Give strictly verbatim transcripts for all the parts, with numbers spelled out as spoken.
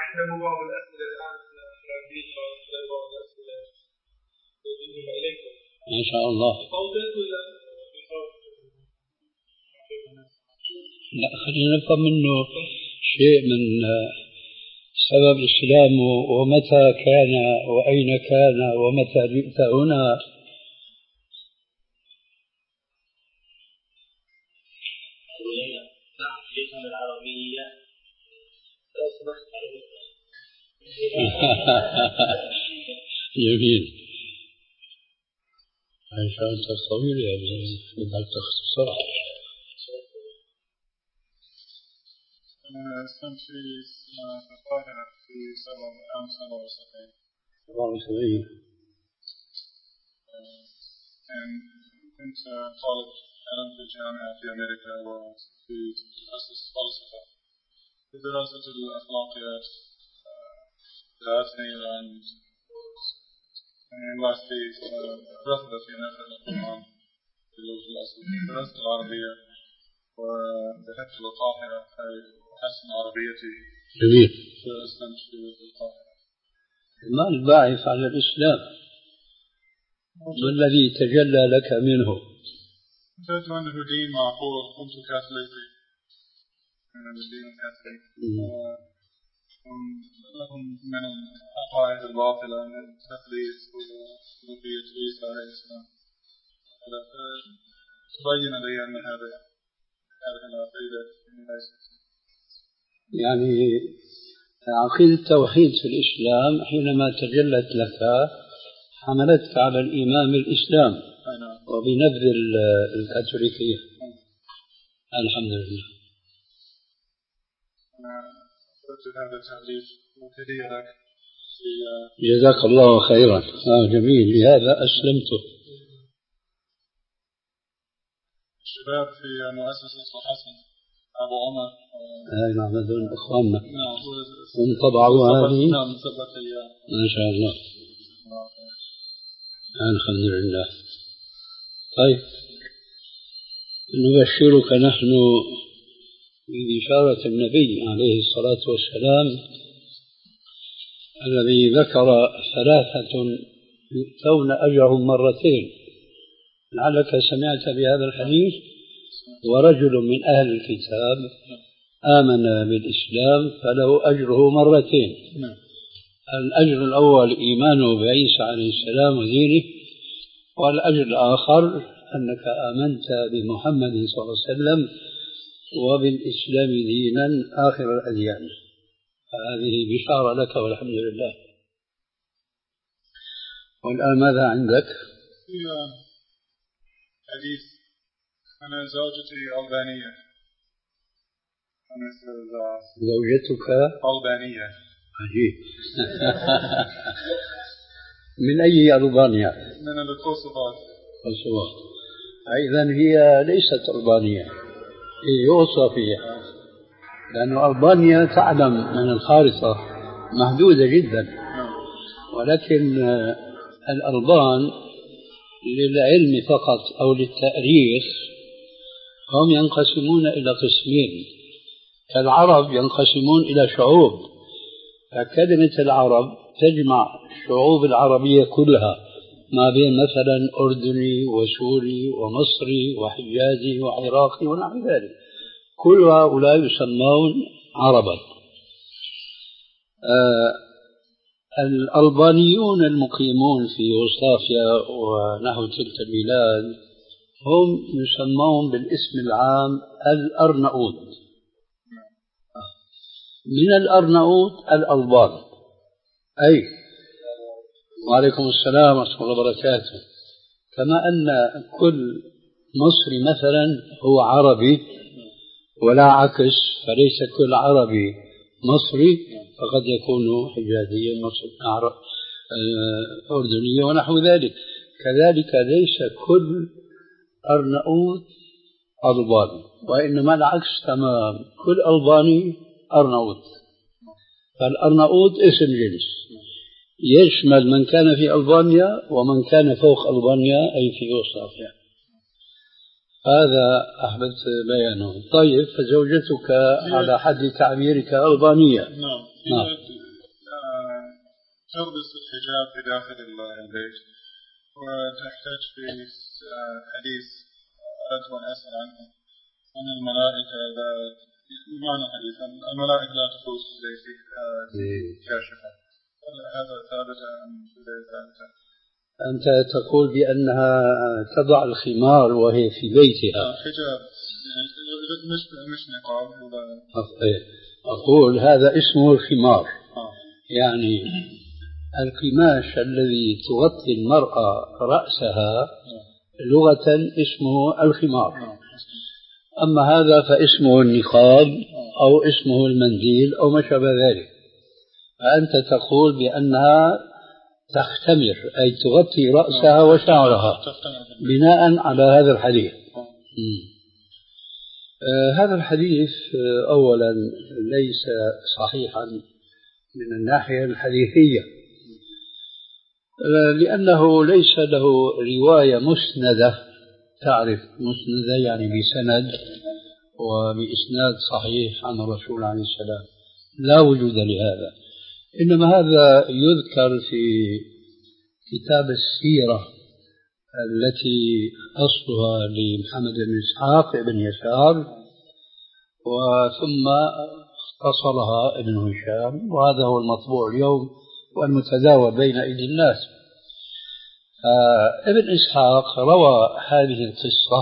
عندنا بعض الأسئلة الآن بعض الأسئلة إليكم. ما شاء الله. لا خلينا نفهم منه شيء من سبب إسلامه ومتى كان وأين كان ومتى جئت هنا. جميل. عايشة أنت طويل يا أبو بدك تختصر. أنا أسلمت في القاهرة في سبعة عام سبعة وسبعين. سبعة وسبعين. كنت طالب علم في الجامعة في أمريكا وفي تخصص فلسفة في دراسة الأخلاقيات. دراسني عن ماستي دراسة في نشر القرآن في اللغة الأصلية دراسة العربية وذهبت للقاهرة أحسن عربيتي. جميل. فأسلمت في القاهرة. ما الباعث على الإسلام؟ ما الذي تجلى لك منه؟ كنت أنه دين معقول. كنت كاثوليكي من الدين الكاثوليكي لهم من العقائد الباطلة من التثليث وألوهية عيسى عليه السلام. تبين لي أن هذا هذه العقيدة ليست يعني عقيدة التوحيد في الإسلام حينما تجلت لك حملتك على الإيمان بالإسلام وبنبذ الكاثوليكية. الحمد لله. هذا التعريف وهدية لك. جزاك الله خيرا. آه جميل. لهذا أسلمته. الشباب في مؤسسة الحسن أبو عمر. أي نعم هذول إخواننا. نعم. هم طبعوا هذه. نعم سبعة أيام. ما شاء الله. الحمد لله. طيب نبشرك نحن ببشارة النبي عليه الصلاة والسلام الذي ذكر ثلاثة يؤتون أجرهم مرتين. لعلك سمعت بهذا الحديث. ورجل من أهل الكتاب آمن بالإسلام فله أجره مرتين. الأجر الأول إيمانه بعيسى عليه السلام ودينه، والأجر الآخر أنك آمنت بمحمد صلى الله عليه وسلم وبالإسلام دينا آخر الأديان. هذه بشارة لك والحمد لله. والآن ماذا عندك؟ حديث أنا زوجتي ألبانية. أنا زوجتك ألبانية. عجيب. من أي ألبانيا؟ من الكوسوفو. كوسوفو. إذن هي ليست ألبانية، هي يوصفية، لأن ألبانيا تعلم من الخارطة محدودة جدا، ولكن الألبان للعلم فقط أو للتاريخ هم ينقسمون إلى قسمين، كالعرب ينقسمون إلى شعوب، فكلمة العرب تجمع الشعوب العربية كلها ما بين مثلا أردني وسوري ومصري وحجازي وعراقي ونحو ذلك، كل هؤلاء يسمون عربا. آه الألبانيون المقيمون في يوغوسلافيا ونحو تلك البلاد هم يسمون بالاسم العام الأرناؤوط. من الأرناؤوط الألبان. أي وعليكم السلام ورحمة الله وبركاته. كما أن كل مصري مثلا هو عربي ولا عكس، فليس كل عربي مصري، فقد يكون حجازيا مصري أردنيا ونحو ذلك. كذلك ليس كل أرناؤوط ألباني، وإنما العكس تمام، كل ألباني أرناؤوط. فالأرناؤوط اسم جنس يشمل من كان في ألبانيا ومن كان فوق ألبانيا أي في يوغوسلافيا. هذا أحببت بيانه. طيب فزوجتك على حد تعبيرك ألبانية. نعم. نعم. تلبس الحجاب في داخل البيت وتحتاج في حديث أردت أن أسأل عنه أن الملائكة لا معنى حديث الملائكة لا تفوز زي كاشفة، هذا ثابت أم غير ثابت؟ أنت تقول بأنها تضع الخمار وهي في بيتها حجاب مش مش نقاب. أقول هذا اسمه الخمار. يعني القماش الذي تغطي المرأة رأسها لغة اسمه الخمار، أما هذا فاسمه النقاب أو اسمه المنديل أو ما شابه ذلك. فأنت تقول بأنها تختمر أي تغطي رأسها وشعرها بناء على هذا الحديث. آه هذا الحديث آه أولا ليس صحيحا من الناحية الحديثية، آه لأنه ليس له رواية مسندة. تعرف مسندة يعني بسند وبإسناد صحيح عن الرسول عليه السلام، لا وجود لهذا. إنما هذا يذكر في كتاب السيرة التي أصلها لمحمد بن إسحاق بن يسار وثم اختصرها ابن هشام، وهذا هو المطبوع اليوم والمتداول بين أيدي الناس. ابن إسحاق روى هذه القصة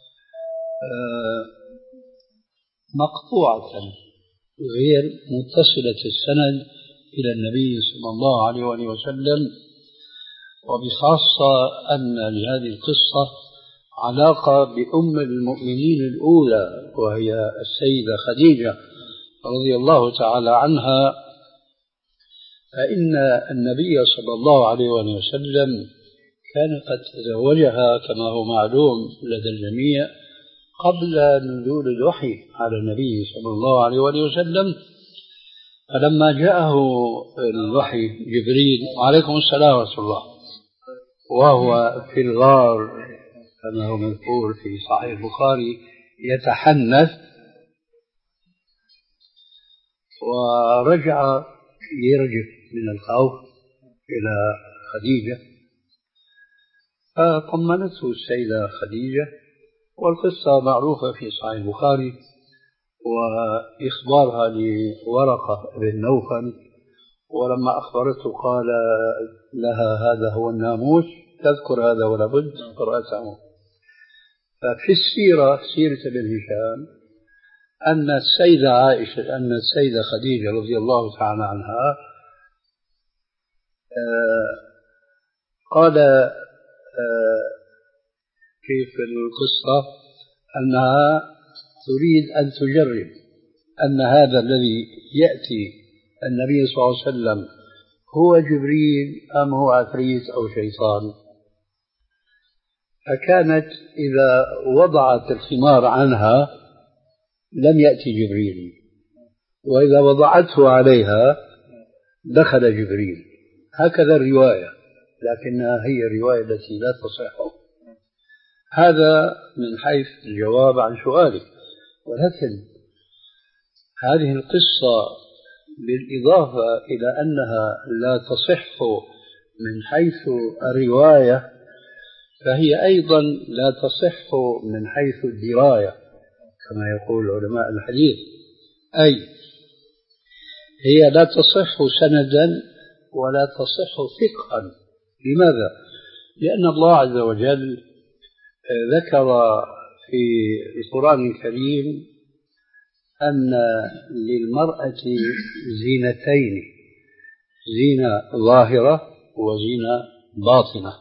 مقطوعة غير متصلة السند إلى النبي صلى الله عليه وسلم، وبخاصة أن لهذه القصة علاقة بأم المؤمنين الأولى وهي السيدة خديجة رضي الله تعالى عنها، فإن النبي صلى الله عليه وسلم كان قد تزوجها كما هو معلوم لدى الجميع قبل نزول الوحي على النبي صلى الله عليه وسلم. فلما جاءه الوحي جبريل وعليكم السلام ورحمة الله وهو في الغار كما هو مذكور في صحيح البخاري يتحنث، ورجع يرجف من الخوف إلى خديجة فطمنته السيدة خديجة، والقصة معروفة في صحيح البخاري، وإخبارها لورقة بن نوفل، ولما أخبرته قال لها هذا هو الناموس، تذكر هذا ولا بد قرأته. ففي السيرة سيرة ابن هشام أن السيدة عائشة أن السيدة خديجة رضي الله تعالى عنها قال كيف القصة أنها تريد أن تجرب أن هذا الذي يأتي النبي صلى الله عليه وسلم هو جبريل أم هو عفريت أو شيطان. فكانت إذا وضعت الخمار عنها لم يأتي جبريل، وإذا وضعته عليها دخل جبريل. هكذا الرواية، لكنها هي الرواية التي لا تصح. هذا من حيث الجواب عن سؤالك. ولكن هذه القصة بالإضافة إلى أنها لا تصح من حيث الرواية، فهي أيضا لا تصح من حيث الدراية كما يقول علماء الحديث، أي هي لا تصح سندا ولا تصح فقها. لماذا؟ لأن الله عز وجل ذكر في القرآن الكريم أن للمرأة زينتين، زينة ظاهرة وزينة باطنة.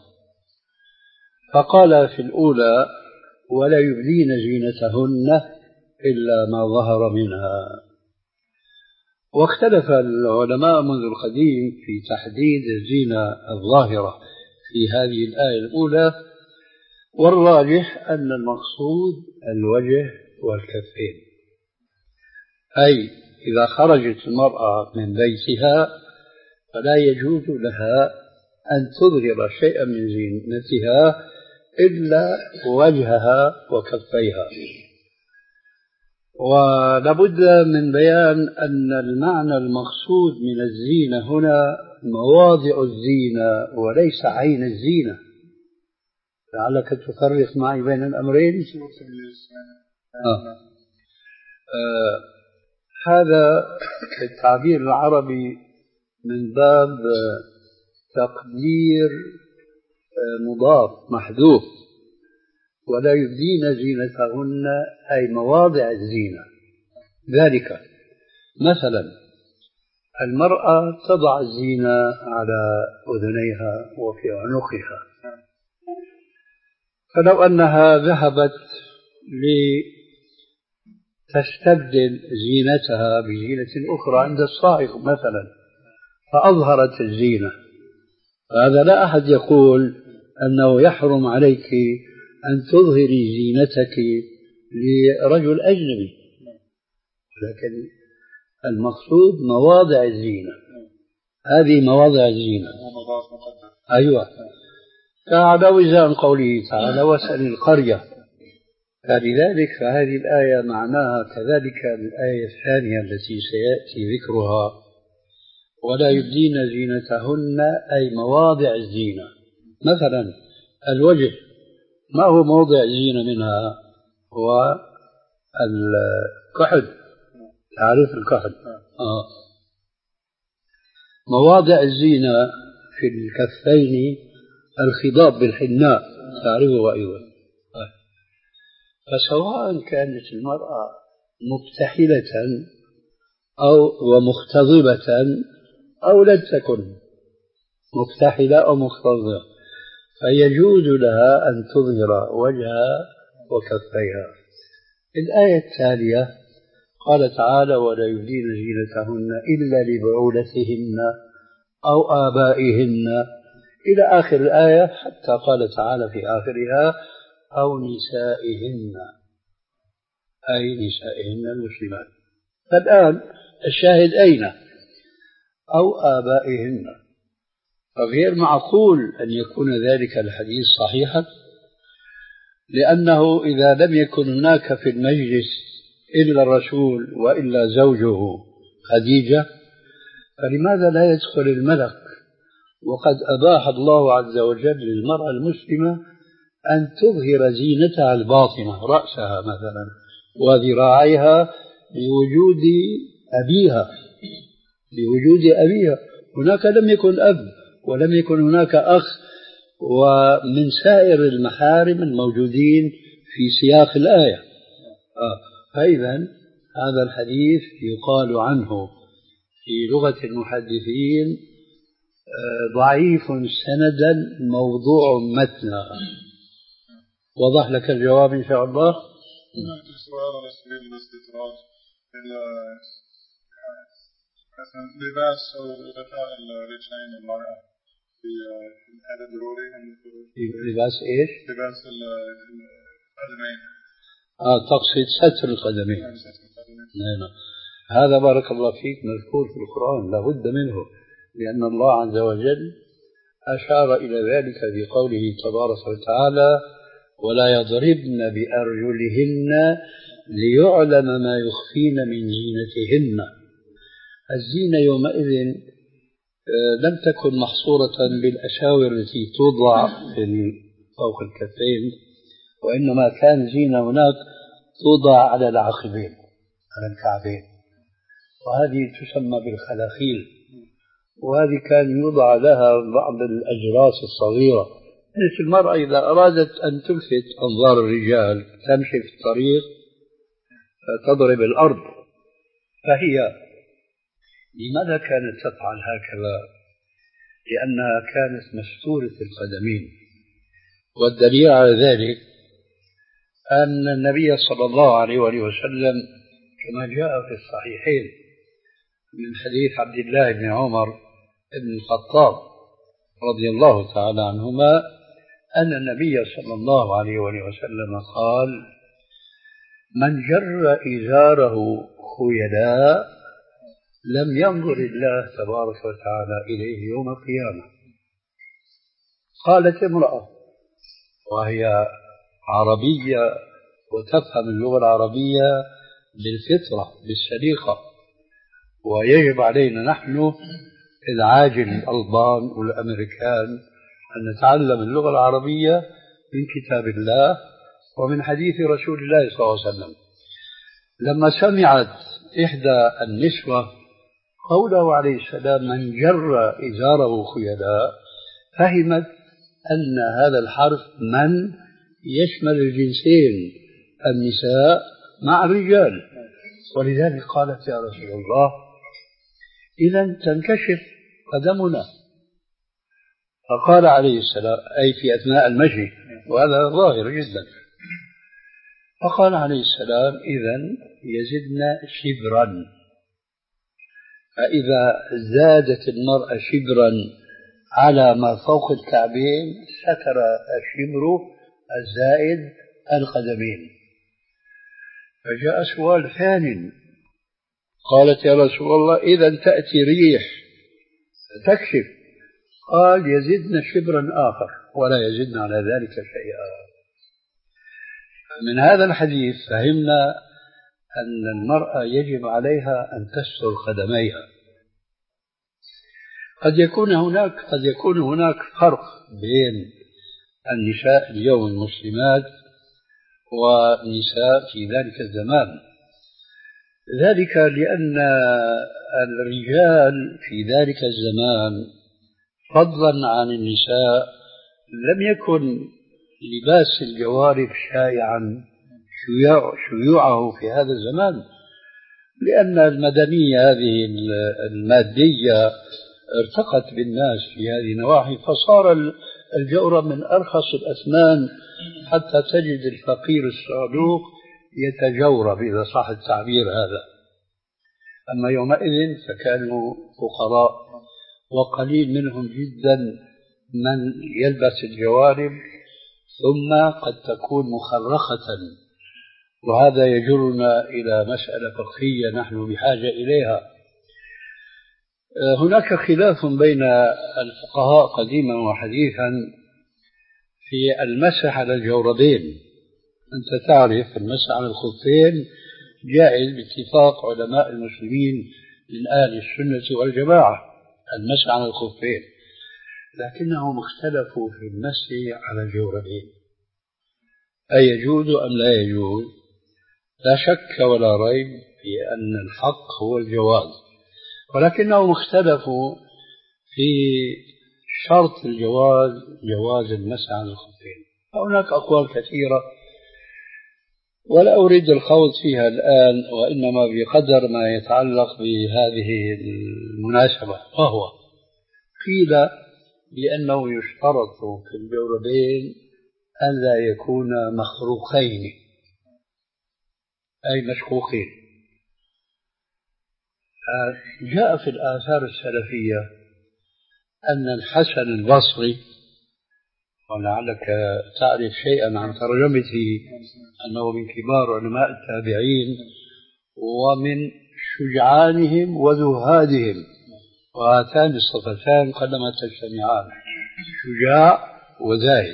فقال في الأولى ولا يبدين زينتهن إلا ما ظهر منها. واختلف العلماء منذ القديم في تحديد الزينة الظاهرة في هذه الآية الأولى، والراجح أن المقصود الوجه والكفين، أي إذا خرجت المرأة من بيتها فلا يجوز لها أن تظهر شيئا من زينتها إلا وجهها وكفيها. ولابد من بيان أن المعنى المقصود من الزينة هنا مواضع الزينة وليس عين الزينة. لعلك تفرق معي بين الأمرين. آه. آه. هذا التعبير العربي من باب تقدير مضاف محذوف، ولا يبدين زينتهن أي مواضع الزينة. ذلك مثلا المرأة تضع الزينة على أذنيها وفي عنقها، فلو أنها ذهبت لتستبدل زينتها بزينة أخرى عند الصائغ مثلا فأظهرت الزينة، هذا لا أحد يقول أنه يحرم عليك أن تظهري زينتك لرجل أجنبي، لكن المقصود مواضع الزينة. هذه مواضع الزينة. أيوة، كعلى وزان قوله تعالى واسأل القرية. فلذلك فهذه الآية معناها كذلك الآية الثانية التي سيأتي ذكرها ولا يبدين زينتهن أي مواضع الزينة. مثلا الوجه ما هو موضع الزينة منها؟ هو الكحل، تعرف الكحل. آه. مواضع الزينة في الكفين الخضاب بالحناء، تعرفه أيضا. آه. فسواء كانت المرأة مكتحلة أو ومختضبة أو لم تكن مكتحلة أو مختضبة فيجوز لها أن تظهر وجهها وكفيها. الآية التالية قال تعالى ولا يبدين زينتهن إلا لبعولتهن أو آبائهن إلى آخر الآية، حتى قال تعالى في آخرها أو نسائهن أي نسائهن المسلمات. فالآن الشاهد أين؟ أو آبائهن. فغير معقول أن يكون ذلك الحديث صحيحا، لأنه إذا لم يكن هناك في المجلس إلا الرسول وإلا زوجه خديجة فلماذا لا يدخل الملك؟ وقد أباح الله عز وجل للمرأة المسلمة أن تظهر زينتها الباطنة، رأسها مثلا وذراعيها لوجود أبيها لوجود أبيها. هناك لم يكن أب ولم يكن هناك أخ ومن سائر المحارم الموجودين في سياق الآية. آه. فإذا هذا الحديث يقال عنه في لغة المحدثين ضعيف سندا موضوع متنا. وضح لك الجواب إن شاء الله. السؤال على سبيل الاستطراد مثلا لباس أو غطاء الرجلين المرأة في هذا ضروري؟ لباس إيش؟ لباس القدمين. آه تقصد ستر القدمين. نعم. هذا بارك الله فيك مذكور في القرآن لا بد منه، لأن الله عز وجل أشار إلى ذلك في قوله تبارك وتعالى ولا يضربن بأرجلهن ليعلم ما يخفين من زينتهن. الزينة يومئذ لم تكن محصورة بالأشاور التي توضع فوق الكفين، وإنما كان زينة هناك توضع على العقبين على الكعبين، وهذه تسمى بالخلاخيل، وهذه كان يوضع لها بعض الأجراس الصغيرة. مثل المرأة إذا أرادت أن تلفت أنظار الرجال تمشي في الطريق تضرب الأرض، فهي لماذا كانت تفعل هكذا؟ لأنها كانت مستورة القدمين. والدليل على ذلك أن النبي صلى الله عليه وآله وسلم كما جاء في الصحيحين من حديث عبد الله بن عمر بن الخطاب رضي الله تعالى عنهما أن النبي صلى الله عليه وآله وسلم قال من جر إزاره خيلاء لم ينظر الله تبارك وتعالى إليه يوم القيامة. قالت امرأة وهي عربية وتفهم اللغة العربية بالفطرة بالسليقة، ويجب علينا نحن العاجل الألبان والأمريكان أن نتعلم اللغة العربية من كتاب الله ومن حديث رسول الله صلى الله عليه وسلم. لما سمعت إحدى النسوة قوله عليه السلام من جر إزاره خيلاء فهمت أن هذا الحرف من يشمل الجنسين النساء مع الرجال، ولذلك قالت يا رسول الله إذا تنكشف قدمنا. فقال عليه السلام أي في أثناء المشي، وهذا ظاهر جدا، فقال عليه السلام إذن يزدنا شبرا، فإذا زادت المرأة شبرا على ما فوق الكعبين ستر الشبر الزائد القدمين. فجاء سؤال ثاني، قالت يا رسول الله إذا تأتي ريح تكشف، قال يزدنا شبرا آخر ولا يزدنا على ذلك شيئا. من هذا الحديث فهمنا أن المرأة يجب عليها أن تستر قدميها. قد يكون هناك قد يكون هناك فرق بين النساء اليوم المسلمات ونساء في ذلك الزمان، ذلك لأن الرجال في ذلك الزمان فضلا عن النساء لم يكن لباس الجوارب شائعا شيوعه في هذا الزمان، لأن المدنية هذه المادية ارتقت بالناس في هذه النواحي، فصار الجورب من أرخص الأثمان حتى تجد الفقير الصعلوك يتجورب إذا صح التعبير هذا. أما يومئذ فكانوا فقراء، وقليل منهم جدا من يلبس الجوارب، ثم قد تكون مخرخة، وهذا يجرنا إلى مسألة فقهية نحن بحاجة إليها. هناك خلاف بين الفقهاء قديما وحديثا في المسح على الجوربين. أنت تعرف المسح على الخفين جائز باتفاق علماء المسلمين من أهل السنة والجماعة، المسح على الخفين، لكنهم اختلفوا في المسح على الجوربين أي يجوز أم لا يجوز. لا شك ولا ريب في أن الحق هو الجواز، ولكنهم اختلفوا في شرط الجواز، جواز المسح على الخفين. هناك أقوال كثيرة ولا أريد الخوض فيها الآن، وإنما بقدر ما يتعلق بهذه المناسبة، وهو قيل بأنه يشترط في الجوربين ألا يكونا مخروقين أي مشقوقين. جاء في الآثار السلفية أن الحسن البصري، ولعلك تعرف شيئا عن ترجمته، أنه من كبار علماء التابعين ومن شجعانهم وزهادهم، وهاتان الصفتان قلما تجتمعان، شجاع وزاهد.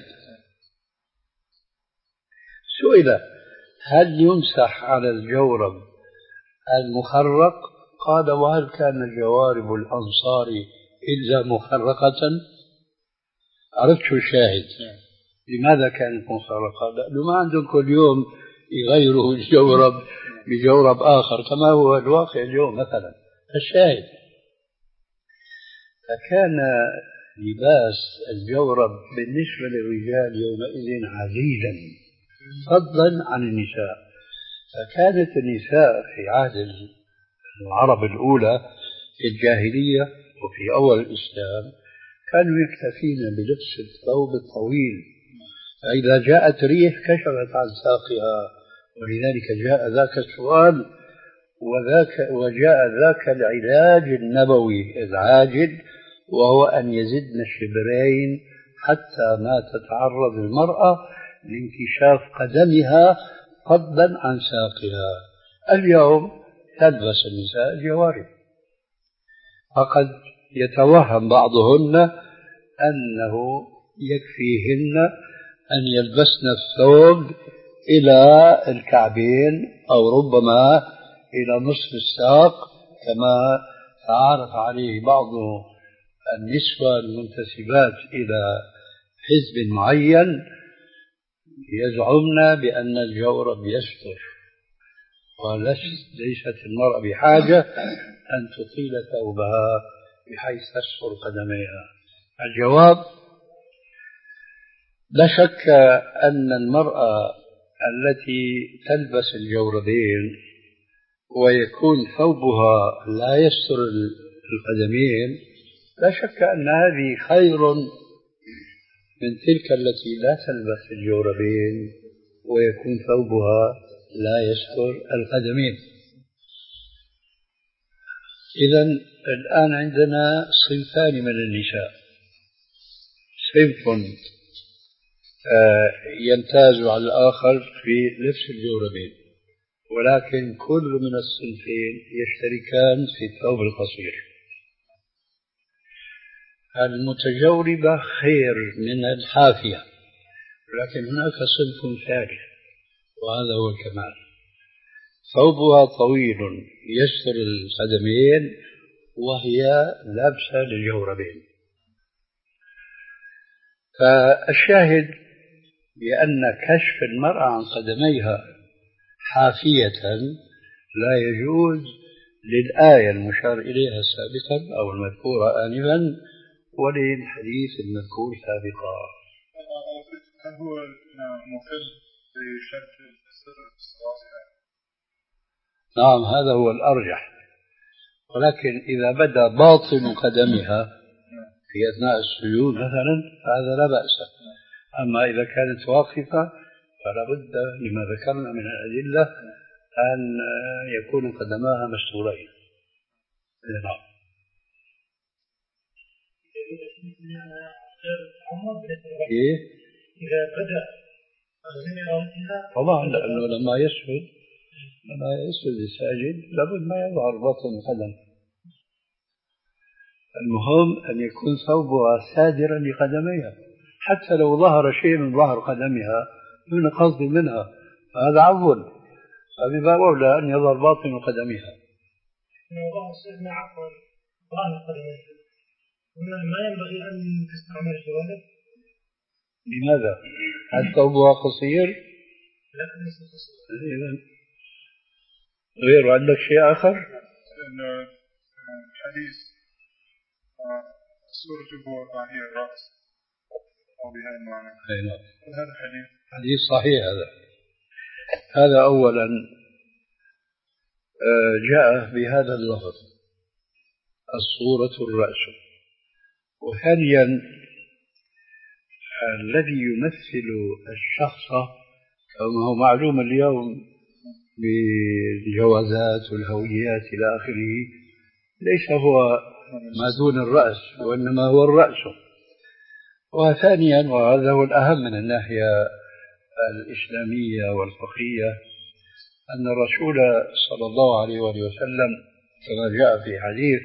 سئل هل يمسح على الجورب المخرق؟ قال وهل كان جوارب الأنصار إلا مخرقة؟ عرفت شو الشاهد؟ لماذا كانت مخرقة؟ لأنه ما عندهم كل يوم يغيروا الجورب بجورب آخر كما هو الواقع اليوم مثلا. الشاهد فكان لباس الجورب بالنسبة للرجال يومئذ عزيزا فضلا عن النساء. فكانت النساء في عهد العرب الأولى في الجاهلية وفي أول الإسلام كانوا يكتفين بلبس الثوب الطويل، فإذا جاءت ريح كشفت عن ساقها، ولذلك جاء ذاك السؤال وذاك وجاء ذاك العلاج النبوي العاجل، وهو أن يزدن الشبرين حتى ما تتعرض المرأة لانكشاف قدمها فضلا عن ساقها. اليوم تلبس النساء الجوارب، فقد يتوهم بعضهن أنه يكفيهن أن يلبسن الثوب إلى الكعبين أو ربما إلى نصف الساق كما تعارف عليه بعض النسوة المنتسبات إلى حزب معين يزعمن بأن الجورب يستر، وليست المرأة بحاجة أن تطيل ثوبها بحيث تستر قدميها. الجواب: لا شك أن المرأة التي تلبس الجوربين ويكون ثوبها لا يستر القدمين لا شك أن هذه خير من تلك التي لا تلبس الجوربين ويكون ثوبها لا يستر القدمين. إذن الآن عندنا صنفان من النساء: صنف يمتاز على الآخر في لبس الجوربين، ولكن كل من الصنفين يشتركان في الثوب القصير. المتجوربة خير من الحافية، لكن هناك صنف ثالث وهذا هو الكمال: ثوبها طويل يستر القدمين وهي لابسة للجوربين. فالشاهد بأن كشف المرأة عن قدميها حافية لا يجوز للآية المشار إليها سابقا أو المذكورة آنفا وللحديث المذكور سابقا. هل هو مخل بشرط السر الصلاة؟ نعم، هذا هو الأرجح، ولكن إذا بدا باطن قدمها في أثناء السجود مثلا فهذا لا بأس. أما إذا كانت واقفة فلا بد لما ذكرنا من الأدلة أن يكون قدماها مستورين. نعم. إيه؟ إذا بدأ طبعا، لأنه لما يسجد لما يسجد الساجد لابد ما يظهر باطن القدم. المهم أن يكون ثوبها سادرا لقدميها، حتى لو ظهر شيء من ظهر قدمها دون قصد منها فهذا عفو، فبباب أولى أن يظهر باطن قدمها. عفوا ظاهر قدميها ما ينبغي أن تستعمل الجوانب. لماذا؟ هل ثوبها قصير؟ لا ليس قصير. إذن غير عندك شيء آخر؟ إنه حديث صورته هي الرأس أو بهذا المعنى. أيوة. هذا حديث حديث صحيح. هذا هذا أولا جاء بهذا اللفظ الصورة الرأس، وثانيا الذي يمثل الشخص كما هو معلوم اليوم بالجوازات والهويات إلى آخره ليس هو ما دون الرأس وإنما هو الرأس. وثانيا وهذا هو الأهم من الناحية الإسلامية والفقهية أن الرسول صلى الله عليه وسلم كما جاء في حديث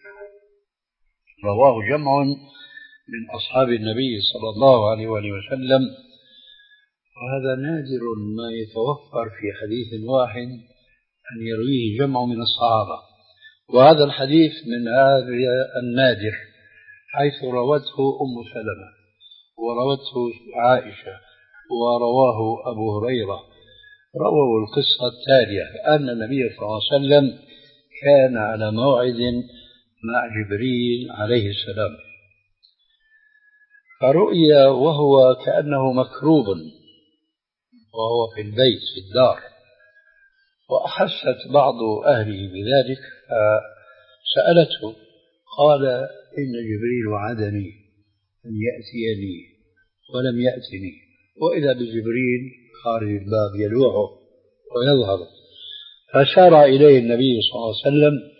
رواه جمع من أصحاب النبي صلى الله عليه وسلم، وهذا نادر ما يتوفر في حديث واحد أن يرويه جمع من الصحابة، وهذا الحديث من هذا النادر حيث روته أم سلمة وروته عائشة ورواه أبو هريرة. رووا القصة التالية: أن النبي صلى الله عليه وسلم كان على موعد مع جبريل عليه السلام، فرؤي وهو كأنه مكروب وهو في البيت في الدار، وأحست بعض أهله بذلك فسألته، قال: إن جبريل وعدني أن يأتيني ولم يأتني، وإذا بجبريل خارج الباب يلوعه ويظهر. فسار إليه النبي صلى الله عليه وسلم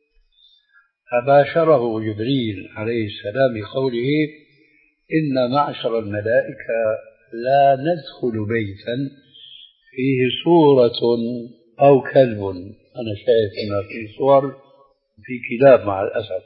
فباشره جبريل عليه السلام بقوله: إن معشر الملائكة لا ندخل بيتا فيه صورة أو كلب. أنا شايف أن في صور في كلاب مع الأسف،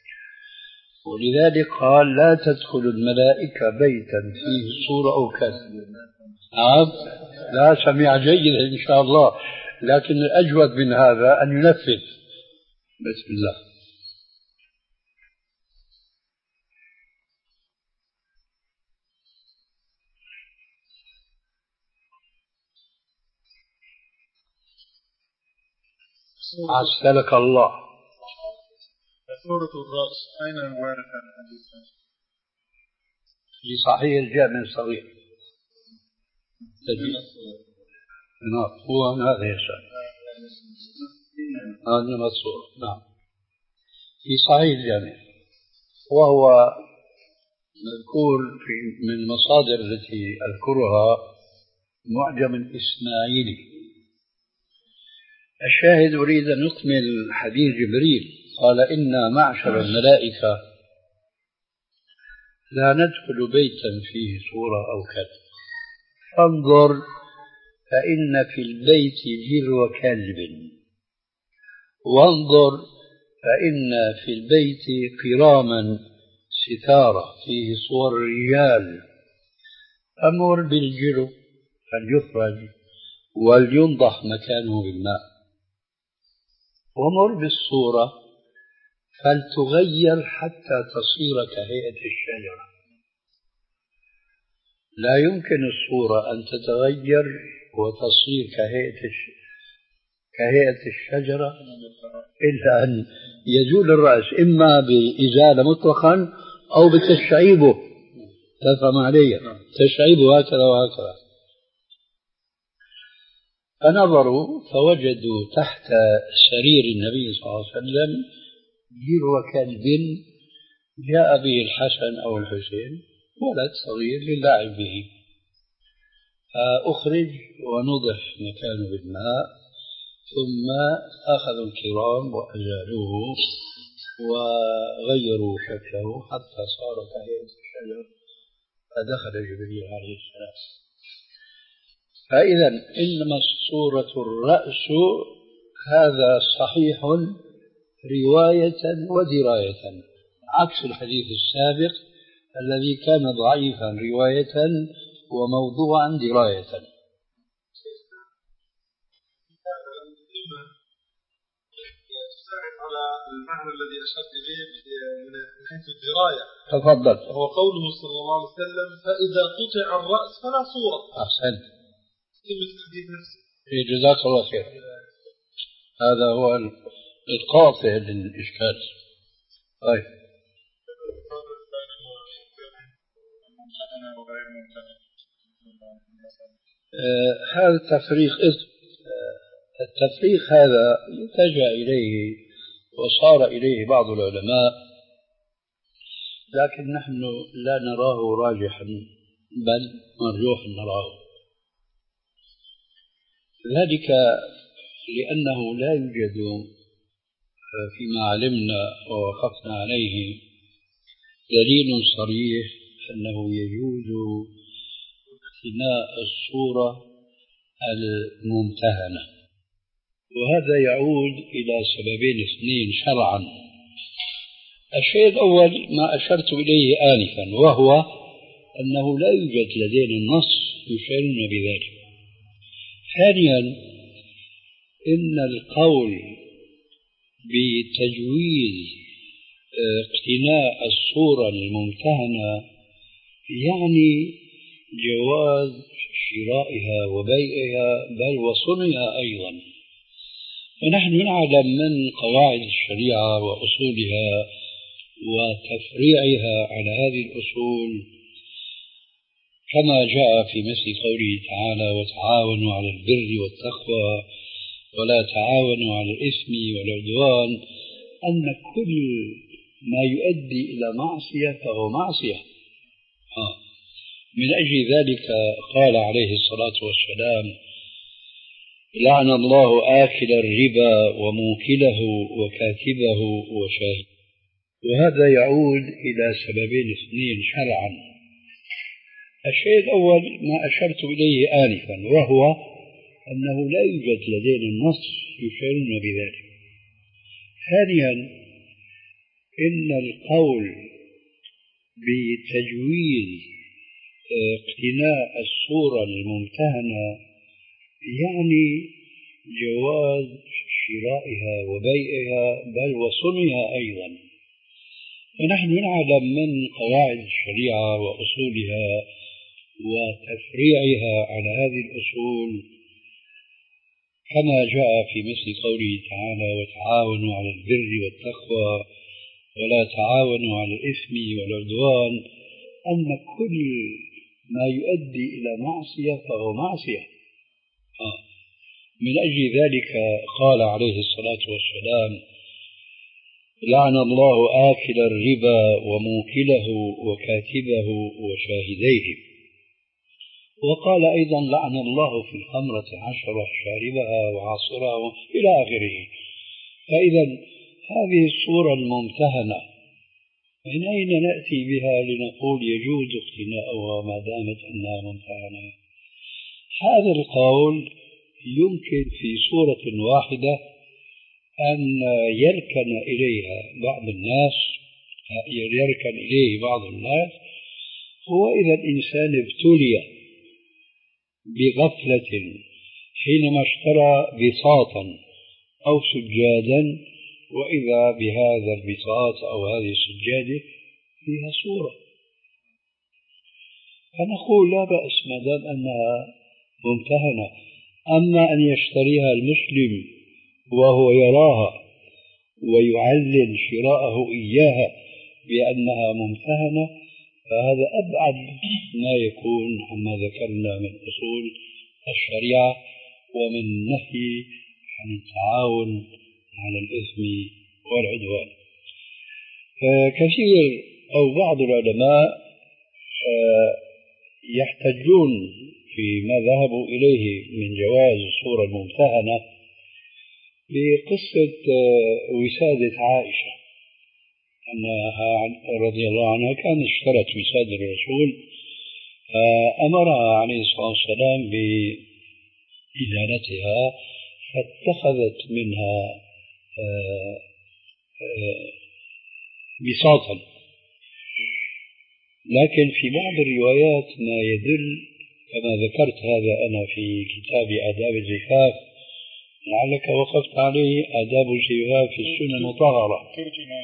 ولذلك قال: لا تدخل الملائكة بيتا فيه صورة أو كلب. نعم، لا سمع جيدا إن شاء الله، لكن الأجود من هذا أن ينفذ. بسم الله. عسلك الله. سورة الرأس أين وارد هذا الحديث؟ في صحيح الجامع الصغير. نعم هو من هذا يشاء. هذا مصور. نعم في صحيح الجامع، وهو مذكور في من المصادر التي أذكرها معجم الإسماعيلي. الشاهد أريد أن نكمل حديث جبريل. قال إنا معشر الملائكة لا ندخل بيتا فيه صورة أو كذا، فانظر فإن في البيت جرو كلب، وانظر فإن في البيت قراما ستارة فيه صور رجال، أمر بالجرو فليخرج ولينضح مكانه بالماء، ومر بالصورة فلتغير حتى تصير كهيئة الشجرة. لا يمكن الصورة أن تتغير وتصير كهيئة كهيئة الشجرة إلا أن يزول الرأس، إما بإزالة مطلقا أو بتشعيبه. تفهم علي؟ تشعيبه هكذا وهكذا. فنظروا فوجدوا تحت سرير النبي صلى الله عليه وسلم جرو كلب جاء به الحسن أو الحسين، ولد صغير للعب به، فأخرج ونضح مكانه بالماء، ثم أخذوا الكرام وأزالوه وغيروا شكله حتى صار كهيئة الشجر، فدخل جبريل عليه السلام. فإذا إنما الصورة الرأس هذا صحيح رواية ودراية، عكس الحديث السابق الذي كان ضعيفا رواية وموضوعا دراية. على المعنى الذي أشرت إليه من حيث الدراية. تفضل. هو قوله صلى الله عليه وسلم فإذا قطع الرأس فلا صورة. أحسنت. كلمة الحديث نفسه. جزاك الله خير. هذا هو القاطع للإشكال. طيب. آه هذا التفريق آه التفريق هذا يلتجأ إليه وصار إليه بعض العلماء، لكن نحن لا نراه راجحا بل مرجوحا نراه، ذلك لأنه لا يوجد فيما علمنا ووافقنا عليه دليل صريح أنه يجوز اقتناء الصورة الممتهنة، وهذا يعود إلى سببين اثنين شرعا. الشيء الأول ما أشرت إليه آنفا، وهو أنه لا يوجد لدينا النص يشيرنا بذلك. ثانيا إن القول بتجويز اقتناء الصورة الممتهنة يعني جواز شرائها وبيعها بل وصنعها أيضا، ونحن نعلم من قواعد الشريعة وأصولها وتفريعها على هذه الأصول كما جاء في مثل قوله تعالى وتعاونوا على البر والتقوى ولا تعاونوا على الإثم والعدوان، أن كل ما يؤدي إلى معصية فهو معصية. آه. من أجل ذلك قال عليه الصلاة والسلام لعن الله آكل الربا وموكله وكاتبه وشاهد. وهذا يعود إلى سببين اثنين شرعا. الشيء الأول ما أشرت إليه آنفا، وهو أنه لا يوجد لدينا النص يشيرنا بذلك. ثانيا إن القول بتجويز اقتناء الصورة الممتهنة يعني جواز شرائها وبيعها بل وصنعها أيضا، ونحن نعلم من قواعد الشريعة وأصولها وتفريعها على هذه الأصول كما جاء في مثل قوله تعالى وتعاونوا على البر والتقوى ولا تعاونوا على الإثم والعدوان، أن كل ما يؤدي إلى معصية فهو معصية. آه. من أجل ذلك قال عليه الصلاة والسلام لعن الله آكل الربا وموكله وكاتبه وشاهديه. وقال أيضا لعن الله في الخمرة عشرة شاربها وعاصرها إلى آخره. فإذا هذه الصورة الممتهنة من أين نأتي بها لنقول يجوز اقتناؤها ما دامت أنها ممتهنة؟ هذا القول يمكن في صورة واحدة أن يركن إليها بعض الناس يركن إليه بعض الناس هو إذا الإنسان ابتلي بغفلة حينما اشترى بساطا أو سجادا، وإذا بهذا البساط أو هذه السجادة فيها صورة، فنقول لا بأس ما دام أنها ممتهنة. أما أن يشتريها المسلم وهو يراها ويعلن شراءه إياها بأنها ممتهنة، فهذا أبعد ما يكون عما ذكرنا من أصول الشريعة ومن النهي عن التعاون على الإثم والعدوان. كثير أو بعض العلماء يحتجون فيما ذهبوا إليه من جواز الصورة الممتهنة بقصة وسادة عائشة أنها رضي الله عنها كانت اشترت وسادة الرسول، فأمرها عليه الصلاة والسلام بإزالتها فاتخذت منها بساطا. لكن في بعض الروايات ما يدل كما ذكرت هذا أنا في كتاب آداب الزفاف، لعلك وقفت عليه آداب الزفاف في السنة المطهرة.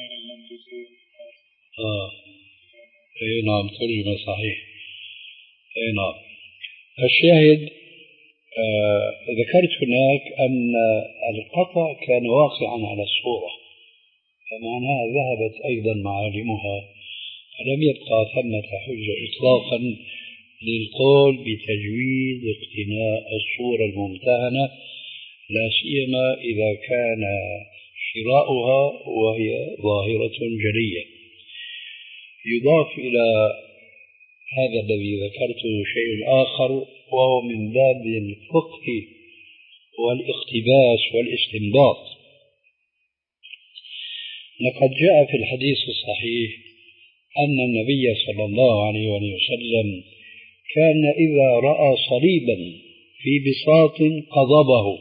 آه أي نعم ترجمة صحيح. أي نعم. الشاهد آه ذكرت هناك أن القطع كان واقعا على الصورة، فمعناها ذهبت أيضا معالمها، فلم يبقى ثمة حجة إطلاقا للقول بتجويز اقتناء الصورة الممتهنة، لا سيما إذا كان شراؤها وهي ظاهرة جلية. يضاف إلى هذا الذي ذكرته شيء آخر، وهو من باب الفقه والاقتباس والاستنباط. لقد جاء في الحديث الصحيح أن النبي صلى الله عليه وسلم كان إذا رأى صليبا في بساط قضبه.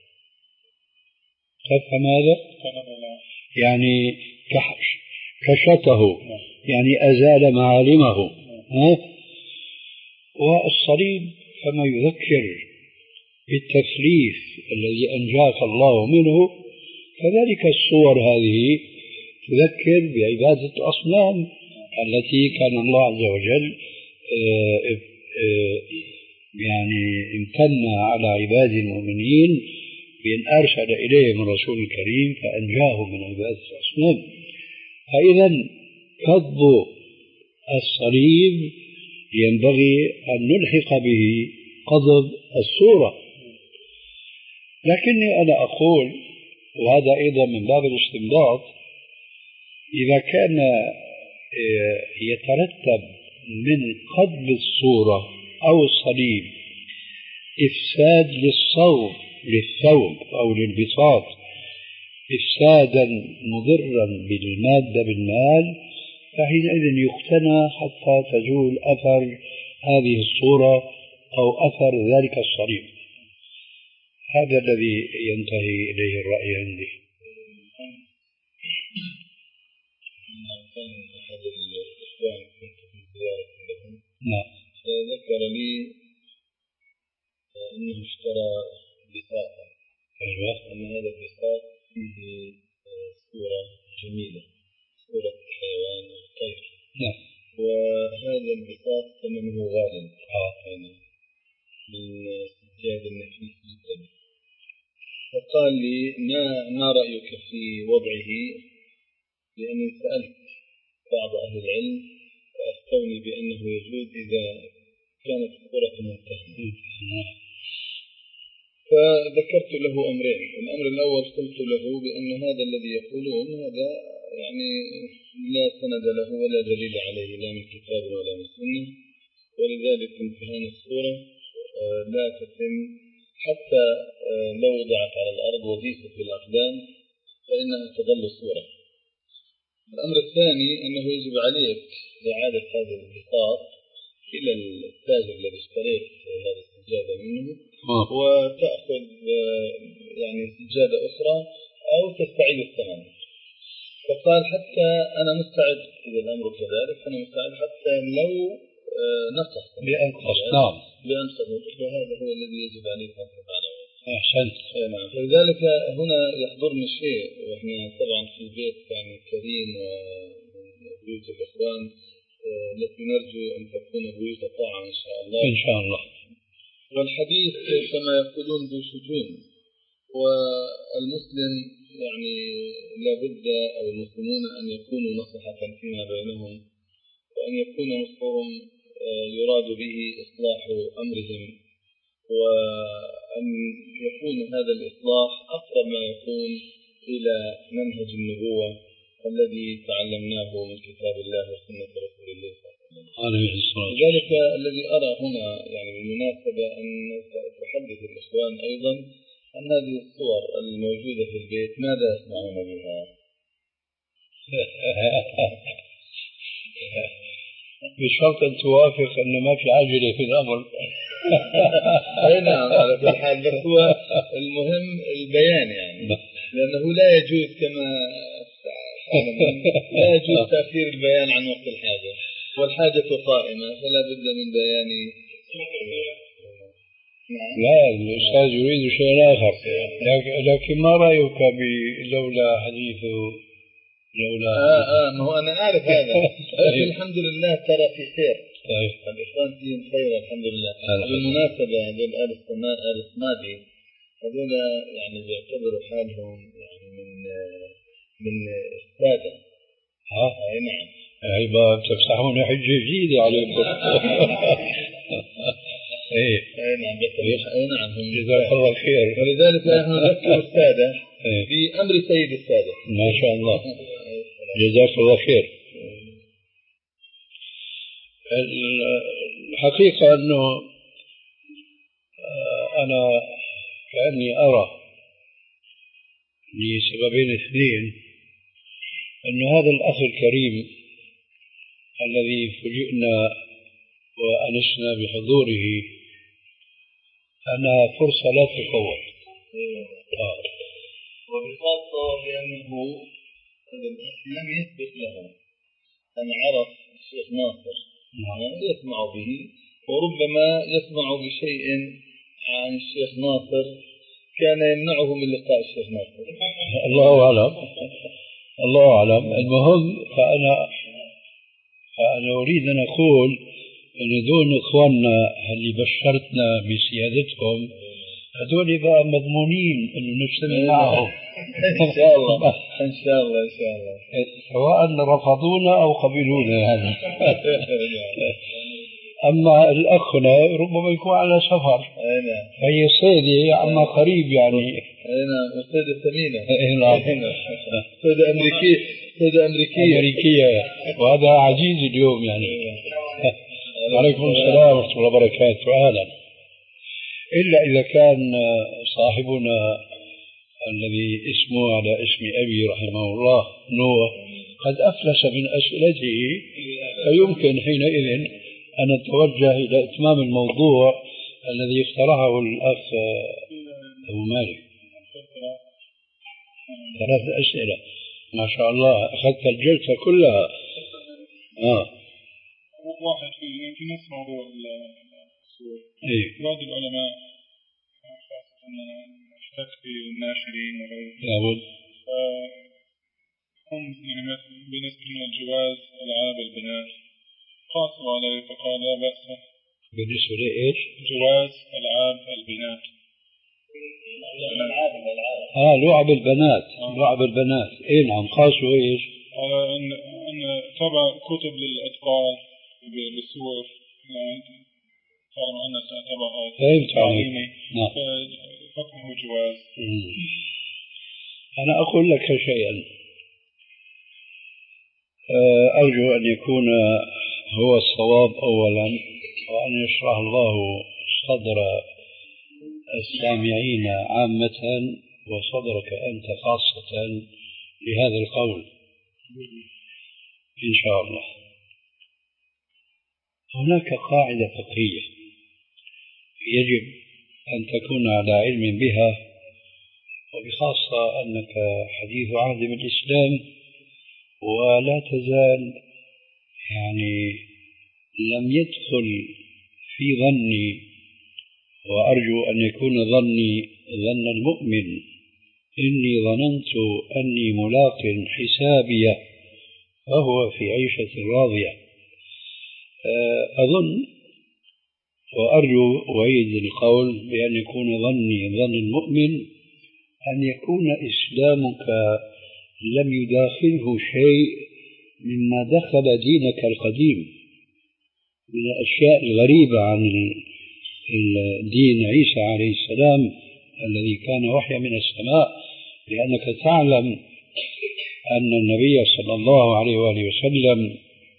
تفهم هذا؟ يعني كشته، يعني أزال معالمه. ها؟ والصليب كما يذكر بالتثليث الذي أنجاك الله منه، كذلك الصور هذه تذكر بعبادة الأصنام التي كان الله عز وجل يعني امتن على عباد المؤمنين بأن أرسل إليهم الرسول الكريم فأنجاهم من عبادة الأصنام. فإذا كض الصليب ينبغي أن نلحق به قضب الصورة. لكني أنا أقول، وهذا أيضا من باب الاستنباط، إذا كان يترتب من قضب الصورة أو الصليب إفساد للصوب للثوب أو للبساط، إفسادا مضرا بالمادة بالمال، فحينئذ يقتنى حتى تزول أثر هذه الصورة أو أثر ذلك الصليب. هذا الذي ينتهي إليه الرأي عندي. أحد الإخوان كنت في زيارة لهم، نعم، فذكر لي أنه اشترى بساطا. أيوة. أن هذا البساط فيه صورة جميلة، صورة حيوان طير. نعم. وهذا البساط ثمنه غال. آه. يعني من سجاد النفيس جدا. وقال لي ما ما رأيك في وضعه، لأني سألت بعض أهل العلم فأفتوني بأنه يجوز إذا كانت الصورة منتهية. فذكرت له أمرين. الأمر الأول قلت له بأن هذا الذي يقولون هذا يعني لا سند له ولا دليل عليه لا من كتاب ولا من سنة، ولذلك امتهان الصورة لا تتم حتى لو وضعت على الأرض وجيست بالأقدام فإنها تظل صورة. الأمر الثاني أنه يجب عليك إعادة هذا البساط إلى التاجر الذي اشتريت هذه السجادة منه وتأخذ يعني سجادة أخرى أو تستعيد الثمن. فقال حتى أنا مستعد إذا الأمر كذلك أنا مستعد حتى لو نقص بأنقص. نعم بأنقص. وهذا هو الذي يجب عليك أن تفعله. أحسنت. نعم. فلذلك هنا يحضرني شيء، وإحنا طبعا في البيت يعني كريم ومن بيوت الإخوان التي نرجو أن تكون بيوت طاعة إن شاء الله. إن شاء الله. والحديث كما يقولون ذو شجون، والمسلم يعني لابد أو المسلمون أن يكونوا نصحة فيما بينهم، وأن يكون نصحهم يراد به إصلاح أمرهم، وأن يكون هذا الإصلاح أقرب ما يكون إلى منهج النبوة الذي تعلمناه من كتاب الله وسنة رسول الله صلى الله عليه وسلم. لذلك الذي أرى هنا يعني بالمناسبة أن تحدث الإخوان أيضا عن هذه الصور الموجودة في البيت ماذا يصنعون بها؟ بشرط أن توافق أنه ما في عجلة في الأمر. أي نعم على كل حال، بس هو المهم البيان يعني، لأنه لا يجوز كما لا يجوز تأخير البيان عن وقت الحاجة، والحاجة قائمة فلا بد من بيان. لا الأستاذ يريد شيء آخر، لكن ما رأيك بلولا حديثه لولا آه آه ما هو أنا أعرف هذا. لكن الحمد لله ترى في خير. طيب. الإخوان فيهم خير الحمد لله. بالمناسبة هذول آل الصماد آل الصمادي هذول يعني بيعتبروا حالهم يعني من من السادة. ها؟ أي نعم. أي بقى تفتحون حجة جديدة عليكم. إيه. أي نعم. أي نعم. جزاك الله خير. ولذلك نحن نذكر السادة بأمر سيد السادة. ما شاء الله. جزاك الله خير. الحقيقة أنه أنا كأني أرى لسببين اثنين أن هذا الأخ الكريم الذي فوجئنا وأنسنا بحضوره أنها فرصة لا تفوت. آه. وبخاصة لأنه هذا الإسلام يثبت له أن عرف الشيخ ناصر يسمع به، وربما يسمع بشيء عن الشيخ ناصر كان يمنعه من لقاء الشيخ ناصر. الله أعلم. الله أعلم. المهم فأنا فأنا أريد أن أقول أن دون إخواننا اللي بشرتنا بسيادتهم هذول بقى مضمونين أنه نجتمع معهم. إن شاء الله إن شاء الله إن شاء الله سواء رفضونا أو قبلونا هذا. أما الأخنا ربما يكون على سفر، هي صيدة عما قريب يعني. نعم. وصيدة ثمينة. نعم. صيدة أمريكية. صيدة أمريكية. أمريكية وهذا عزيز اليوم يعني. عليكم السلام ورحمة الله وبركاته. أهلا. إلا إذا كان صاحبنا الذي اسمه على اسم أبي رحمه الله نوح قد أفلس من أسئلته، فيمكن حينئذ أن نتوجه إلى إتمام الموضوع الذي اقترحه الأخ أبو مالك. ثلاث أسئلة ما شاء الله، أخذت الجلسة كلها. آه. واحد في نفس موضوع الصور. إيه. بعض العلماء خاصة اشتك في الناشرين وغيرهم. لابد. هم يعني بالنسبة من الجواز ألعاب البنات قاسوا عليه فقال لا بأس. بالنسبة لإيش؟ جواز ألعاب البنات. اه لعب البنات آه. لعب البنات ايه نعم قاسوا ايش؟ على ان ان طبع كتب للاطفال بالصور طالما ان تعتبرها تعليمي فحكمه جواز. انا اقول لك شيئا ارجو ان يكون هو الصواب اولا وان يشرح الله صدر السامعين عامة وصدرك أنت خاصة لهذا القول إن شاء الله. هناك قاعدة فقهية يجب أن تكون على علم بها وبخاصة أنك حديث عهد بالإسلام ولا تزال يعني لم يدخل في ظني وأرجو أن يكون ظني ظن المؤمن إني ظننت أني ملاق حسابي فهو في عيشة راضية. أظن وأرجو أؤيد القول بأن يكون ظني ظن المؤمن أن يكون إسلامك لم يداخله شيء مما دخل دينك القديم من الأشياء الغريبة عن دين عيسى عليه السلام الذي كان وحيا من السماء، لأنك تعلم أن النبي صلى الله عليه وآله وسلم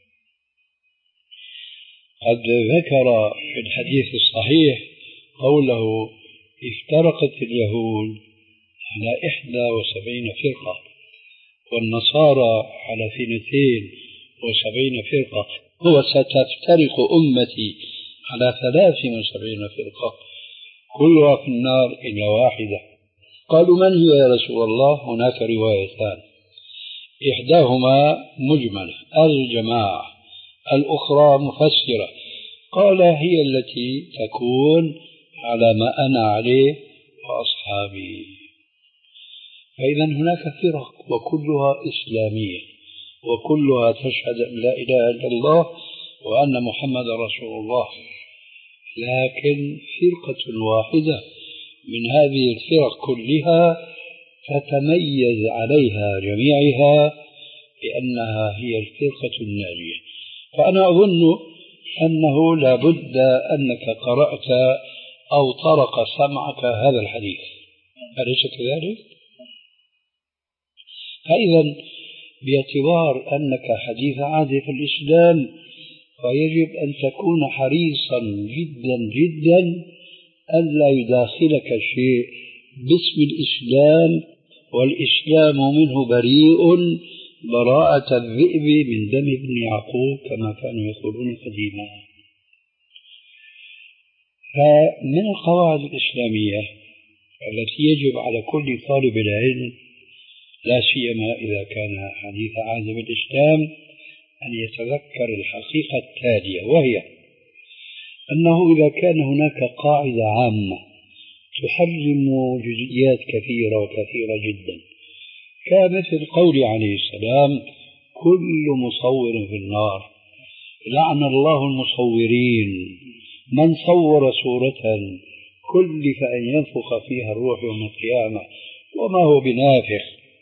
قد ذكر في الحديث الصحيح قوله افترقت اليهود على إحدى وسبعين فرقة والنصارى على اثنتين وسبعين فرقة وستفترق أمتي على ثلاث وسبعين فرقة كلها في النار إلا واحدة. قالوا من هي يا رسول الله؟ هناك روايتان إحداهما مجملة الجماعة الأخرى مفسرة. قال هي التي تكون على ما أنا عليه وأصحابي. فإذا هناك فرق وكلها إسلامية وكلها تشهد أن لا إله إلا الله وأن محمد رسول الله، لكن فرقة واحدة من هذه الفرق كلها تتميز عليها جميعها بأنها هي الفرقة الناجية. فأنا أظن أنه لا بد أنك قرأت أو طرق سمعك هذا الحديث، أليس كذلك؟ فإذا باعتبار أنك حديث عهد في الإسلام فيجب أن تكون حريصا جدا جدا ألا يداخلك شيء باسم الإسلام والإسلام منه بريء براءة الذئب من دم ابن يعقوب كما كانوا يقولون قديما. فمن القواعد الإسلامية التي يجب على كل طالب العلم لا سيما إذا كان حديث عهد بالإسلام أن يتذكر الحقيقة التالية، وهي أنه إذا كان هناك قاعدة عامة تحرم جزئيات كثيرة وكثيرة جدا كمثل قول عليه السلام كل مصور في النار لعن الله المصورين من صور صورة كلف أن ينفخ فيها الروح يوم القيامة وما هو بنافخ.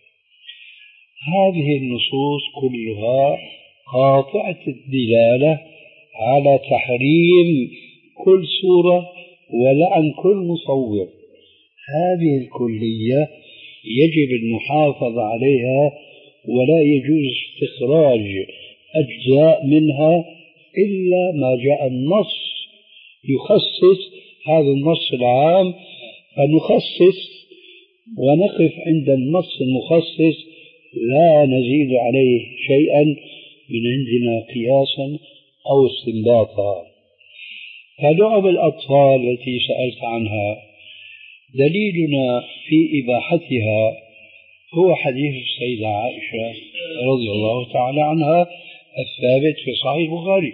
هذه النصوص كلها قاطعة الدلالة على تحريم كل صورة ولعن كل مصور. هذه الكلية يجب المحافظة عليها ولا يجوز استخراج أجزاء منها إلا ما جاء النص يخصص هذا النص العام فنخصص ونقف عند النص المخصص لا نزيد عليه شيئا من عندنا قياسا أو استنباطا. فلعب الأطفال التي سألت عنها دليلنا في إباحتها هو حديث السيدة عائشة رضي الله تعالى عنها الثابت في صحيح البخاري.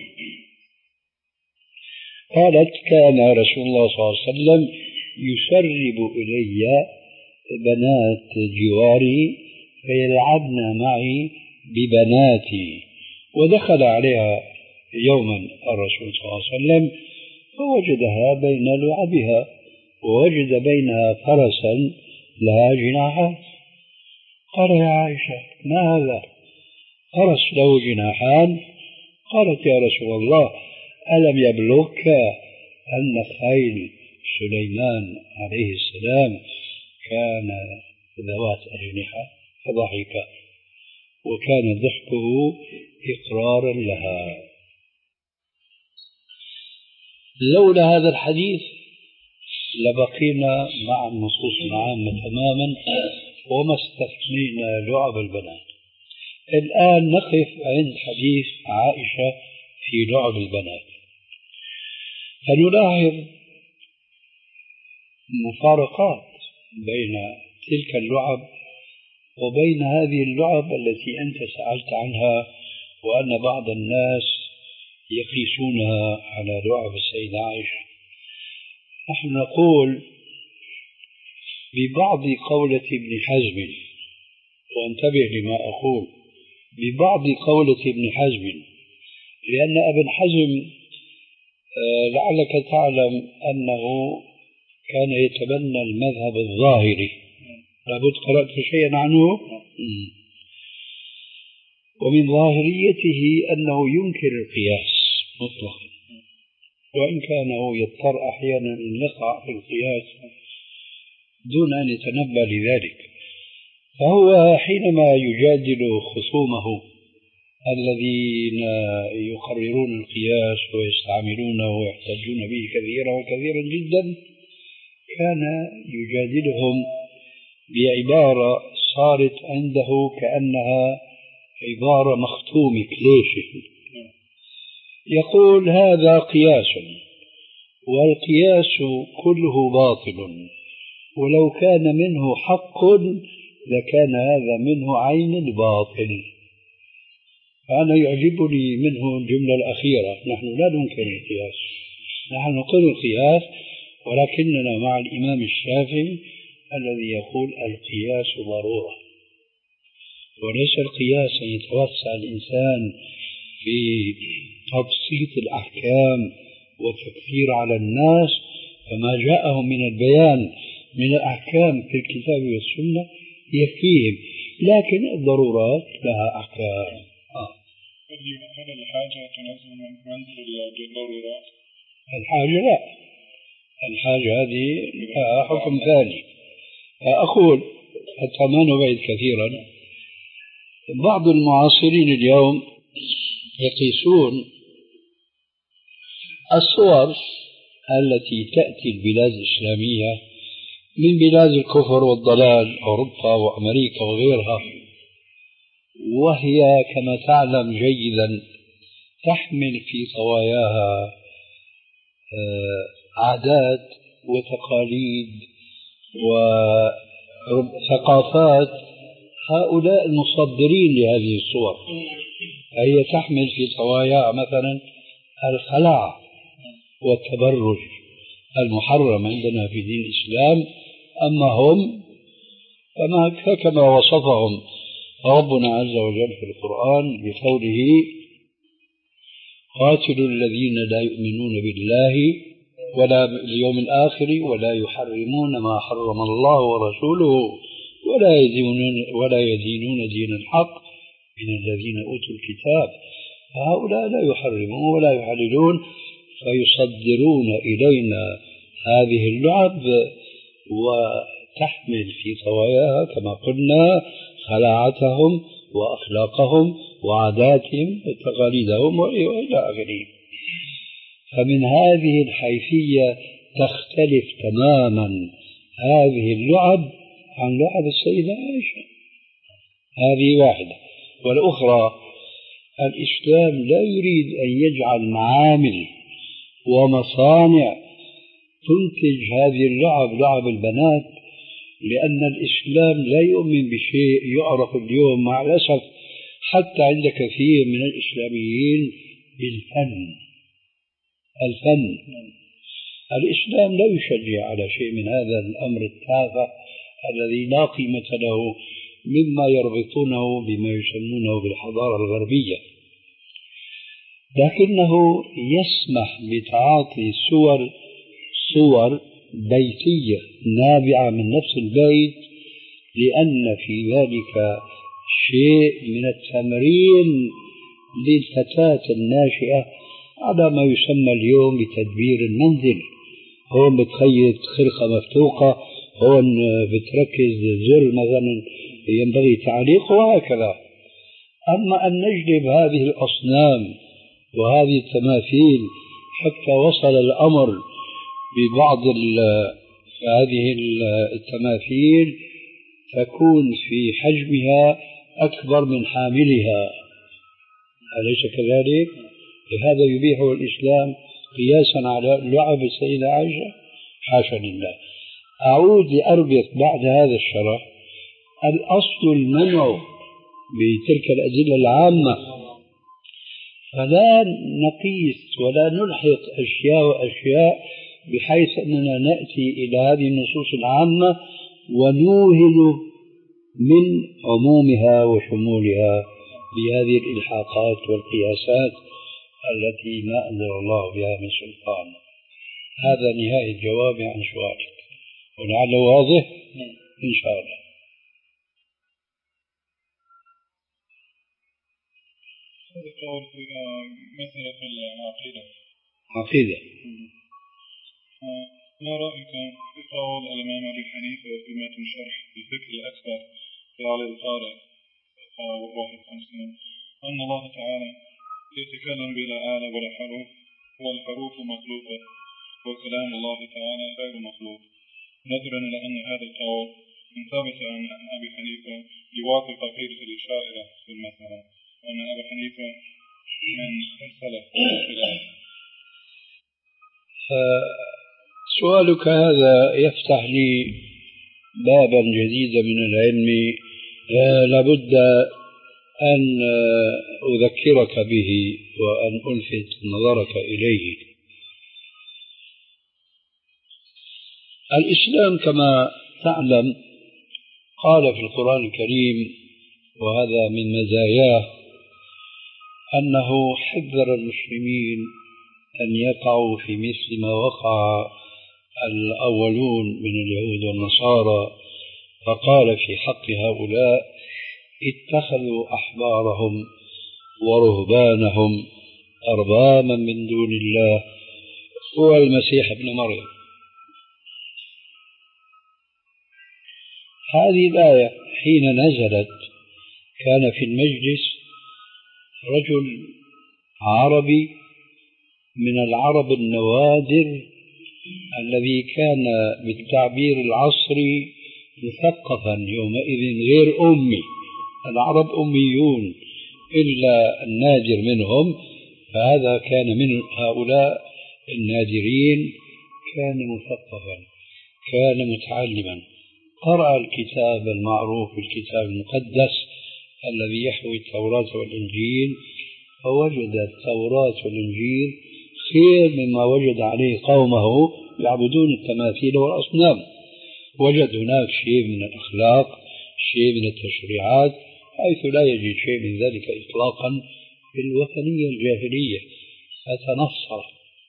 قالت كان رسول الله صلى الله عليه وسلم يسرب إلي بنات جواري فيلعبن معي ببناتي، ودخل عليها يوما الرسول صلى الله عليه وسلم فوجدها بين لعبها ووجد بينها فرسا لها جناحات. قال يا عائشة ما هذا؟ فرس له جناحان؟ قالت يا رسول الله ألم يبلغك أن خيل سليمان عليه السلام كان ذوات أجنحة؟ فضحك وكان ضحكه إقرارا لها. لولا هذا الحديث لبقينا مع النصوص العامة تماما وما استثنينا لعب البنات. الآن نقف عند حديث عائشة في لعب البنات، فنلاحظ مفارقات بين تلك اللعب وبين هذه اللعب التي أنت سألت عنها، وأن بعض الناس يقيسونها على لعب السيدة عائشة. نحن نقول ببعض قولة ابن حزم، وانتبه لما أقول، ببعض قولة ابن حزم، لأن ابن حزم لعلك تعلم أنه كان يتبنى المذهب الظاهري. لابد قرأت شيئا عنه. ومن ظاهريته أنه ينكر القياس مطلقا، وإن كان هو يضطر أحيانا أن يقع في القياس دون أن يتنبه لذلك. فهو حينما يجادل خصومه الذين يقررون القياس ويستعملونه ويحتجون به كثيرا وكثيرا جدا، كان يجادلهم بعبارة صارت عنده كأنها عبارة مختومة كليشة. يقول هذا قياس، والقياس كله باطل، ولو كان منه حق لكان هذا منه عين الباطل. فأنا يعجبني منه الجملة الأخيرة: نحن لا ننكر القياس، نحن نقر القياس، ولكننا مع الإمام الشافعي الذي يقول القياس ضرورة، وليس القياس أن يتوسع الإنسان في تبسيط الأحكام والتكثير على الناس، فما جاءهم من البيان من الأحكام في الكتاب والسنة يكفيهم، لكن الضرورات لها أحكام. آه. هل الحاجة تنزل من منزل الضرورات؟ الحاجة لا، الحاجة هذه لها حكم ثاني. أقول حتى ما نبعد كثيرا، بعض المعاصرين اليوم يقيسون الصور التي تأتي البلاد الإسلامية من بلاد الكفر والضلال، أوروبا وأمريكا وغيرها، وهي كما تعلم جيدا تحمل في طواياها عادات وتقاليد وثقافات هؤلاء المصدرين لهذه الصور. هي تحمل في طواياها مثلا الخلاعة والتبرج المحرم عندنا في دين الإسلام، أما هم فما كما وصفهم ربنا عز وجل في القرآن بقوله: قاتلوا الذين لا يؤمنون بالله ولا باليوم الآخر ولا يحرمون ما حرم الله ورسوله ولا يدينون, ولا يدينون دين الحق من الذين أوتوا الكتاب. فهؤلاء لا يحرمون ولا يحللون، فيصدرون إلينا هذه اللعب وتحمل في طواياها كما قلنا خلاعتهم وأخلاقهم وعاداتهم وتقاليدهم وإلى آخره. فمن هذه الحيثية تختلف تماما هذه اللعب عن لعب السيدة عائشة. هذه واحدة. والأخرى، الإسلام لا يريد أن يجعل معامل ومصانع تنتج هذه اللعب لعب البنات، لأن الإسلام لا يؤمن بشيء يعرف اليوم مع الأسف حتى عند كثير من الإسلاميين بالفن. الفن الإسلام لا يشجع على شيء من هذا الأمر التافه الذي لا قيمة له، مما يربطونه بما يسمونه بالحضارة الغربية، لكنه يسمح بتعاطي صور صور بيتية نابعة من نفس البيت، لأن في ذلك شيء من التمرين للفتاة الناشئة على ما يسمى اليوم بتدبير المنزل. هون بتخيط خرقة مفتوقة، هون بتركز زر مثلا ينبغي تعليقه، وهكذا. أما أن نجلب هذه الأصنام وهذه التماثيل حتى وصل الأمر ببعض هذه التماثيل تكون في حجمها أكبر من حاملها، أليس كذلك؟ لهذا يبيحه الإسلام قياسا على لعب السيدة عائشة؟ حاشا لله. أعود لأربط بعد هذا الشرح. الأصل المنع بتلك الأدلة العامة، فلا نقيس ولا نلحق أشياء وأشياء بحيث أننا نأتي إلى هذه النصوص العامة ونوهن من عمومها وشمولها بهذه الإلحاقات والقياسات التي ما أنزل الله بها من سلطان. هذا نهاية الجواب عن سؤالك، ولعله واضح إن شاء الله. هذا قول في مسألة العقيدة. عقيدة. ما رأيك في قول الإمام أبي حنيفة في متن شرح الفقه الأكبر في علي القارئ واحد وخمسين أن الله تعالى يتكلم بلا آلة ولا حروف، والحروف مخلوقة وكلام الله تعالى غير مخلوق، نظرا إلى أن هذا القول إن ثبت عن أبي حنيفة يوافق عقيدة الأشاعرة في المسألة، وأن أبي حنيفة من السلف والخلاف. سؤالك هذا يفتح لي بابا جديدا من العلم لابد أن أذكرك به وأن ألفت نظرك إليه. الإسلام كما تعلم قال في القرآن الكريم، وهذا من مزاياه، أنه حذر المسلمين أن يقعوا في مثل ما وقع الأولون من اليهود والنصارى، فقال في حق هؤلاء: اتخذوا أحبارهم ورهبانهم أربابا من دون الله هو المسيح ابن مريم. هذه الآية حين نزلت كان في المجلس رجل عربي من العرب النوادر الذي كان بالتعبير العصري مثقفا يومئذ غير أمي. العرب أميون إلا النادر منهم، فهذا كان من هؤلاء النادرين، كان مثقفا، كان متعلما، قرأ الكتاب المعروف بالكتاب المقدس الذي يحوي التوراة والإنجيل، فوجد التوراة والإنجيل خير مما وجد عليه قومه يعبدون التماثيل والأصنام. وجد هناك شيء من الأخلاق، شيء من التشريعات، حيث لا يجد شيء من ذلك إطلاقا في الوثنية الجاهلية، فتنصر.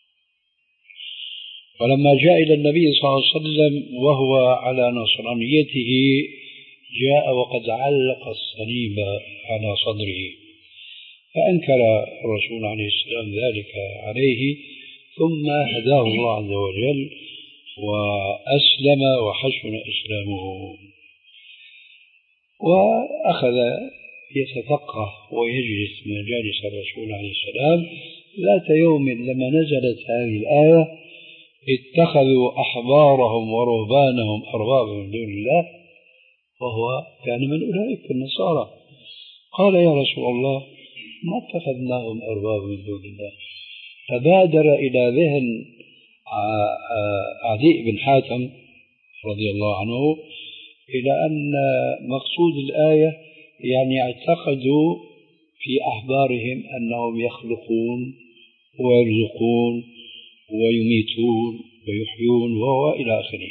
ولما جاء إلى النبي صلى الله عليه وسلم وهو على نصرانيته، جاء وقد علق الصليب على صدره، فأنكر الرسول عليه السلام ذلك عليه، ثم هداه الله عز وجل وأسلم وحسن إسلامه، وأخذ يتفقه ويجلس مجالس الرسول عليه السلام. ذات يوم لما نزلت هذه الآية: اتخذوا أحبارهم ورهبانهم أربابا من دون الله، وهو كان من أولئك النصارى، قال: يا رسول الله، ما اتخذناهم أربابا من دون الله. فبادر إلى ذهن عدي بن حاتم رضي الله عنه إلى أن مقصود الآية يعني اعتقدوا في أحبارهم أنهم يخلقون ويرزقون ويميتون ويحيون وهو إلى آخره.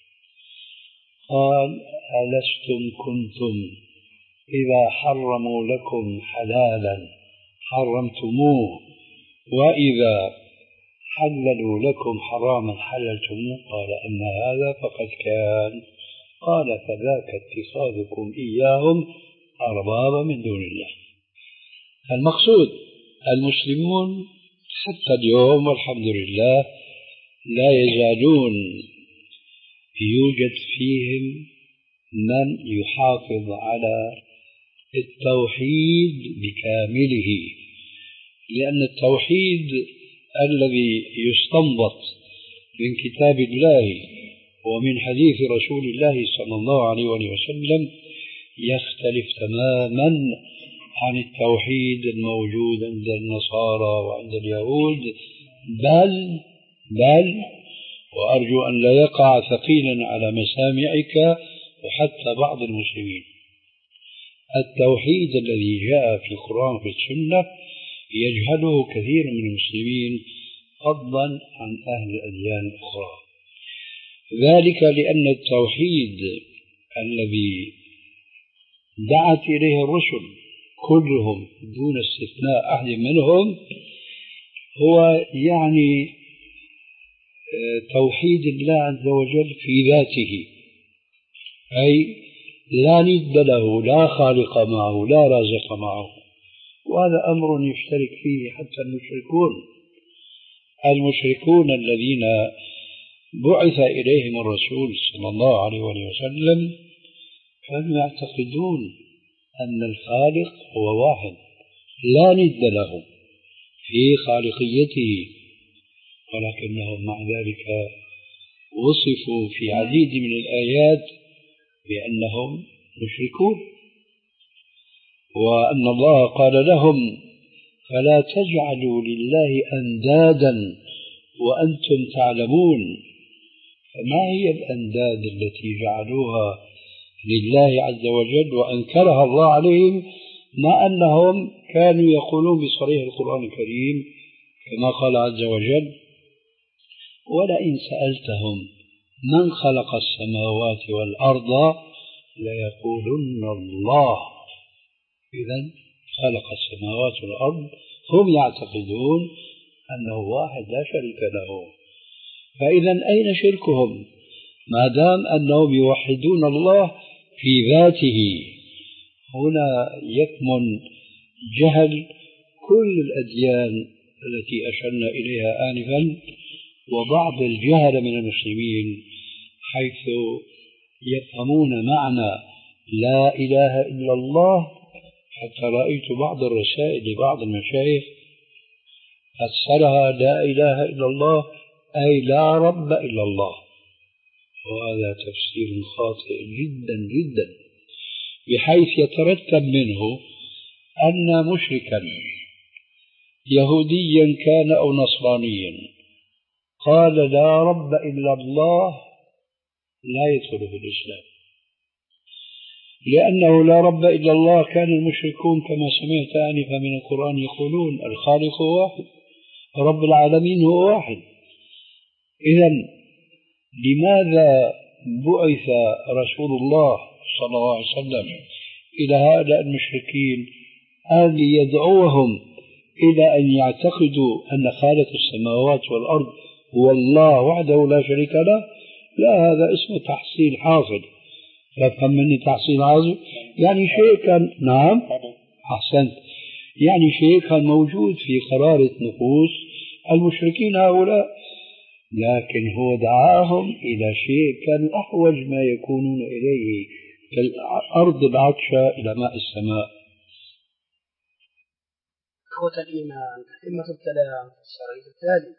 قال: ألستم كنتم إذا حرموا لكم حلالا حرمتموه، وإذا حللوا لكم حراما حللتموه قال أما هذا فقد كان قال فذاك اتخاذكم إياهم أربابا من دون الله. المقصود المسلمون حتى اليوم والحمد لله لا يزالون يوجد فيهم من يحافظ على التوحيد بكامله، لأن التوحيد الذي يستنبط من كتاب الله ومن حديث رسول الله صلى الله عليه وسلم يختلف تماما عن التوحيد الموجود عند النصارى وعند اليهود، بل بل وأرجو أن لا يقع ثقيلا على مسامعك وحتى بعض المسلمين. التوحيد الذي جاء في القرآن وفي السنة يجهله كثير من المسلمين فضلا عن أهل الأديان الأخرى، ذلك لأن التوحيد الذي دعت إليه الرسل كلهم دون استثناء أحد منهم هو يعني توحيد الله عز وجل في ذاته، أي لا ند له، لا خالق معه، لا رازق معه. وهذا أمر يشترك فيه حتى المشركون المشركون الذين بعث إليهم الرسول صلى الله عليه وسلم كانوا يعتقدون أن الخالق هو واحد لا ند له في خالقيته، ولكنهم مع ذلك وصفوا في عديد من الآيات بأنهم مشركون، وأن الله قال لهم فلا تجعلوا لله أندادا وأنتم تعلمون. فما هي الأنداد التي جعلوها لله عز وجل وأنكرها الله عليهم، مع أنهم كانوا يقولون بصريح القرآن الكريم كما قال عز وجل ولئن سألتهم من خلق السماوات والأرض ليقولن الله. إذن خلق السماوات والأرض، هم يعتقدون أنه واحد لا شريك له، فإذا أين شركهم ما دام أنهم يوحدون الله في ذاته؟ هنا يكمن جهل كل الأديان التي أشرنا إليها آنفا وبعض الجهل من المسلمين، حيث يفهمون معنى لا إله إلا الله. حتى رأيت بعض الرسائل لبعض المشايخ فسرها لا إله إلا الله أي لا رب إلا الله، وهذا تفسير خاطئ جدا جدا، بحيث يترتب منه أن مشركا يهوديا كان أو نصرانيا قال لا رب إلا الله لا يدخل في الإسلام، لأنه لا رب إلا الله. كان المشركون كما سمعت آنفا من القرآن يقولون الخالق هو واحد، رب العالمين هو واحد. إذن لماذا بعث رسول الله صلى الله عليه وسلم إلى هؤلاء المشركين أن يدعوهم إلى أن يعتقدوا أن خالق السماوات والأرض هو الله وحده لا شريك له؟ لا، هذا اسمه تحصيل حاصل. تفهم مني تحصيل حاصل؟ يعني شيء كان، نعم أحسنت، يعني شيء كان موجود في قرارة نفوس المشركين هؤلاء، لكن هو دعاهم إلى شيء كان أحوج ما يكونون إليه كالأرض العطشة إلى ماء السماء. إخوة الإيمان، تتمة الكلام الشرعي التالي.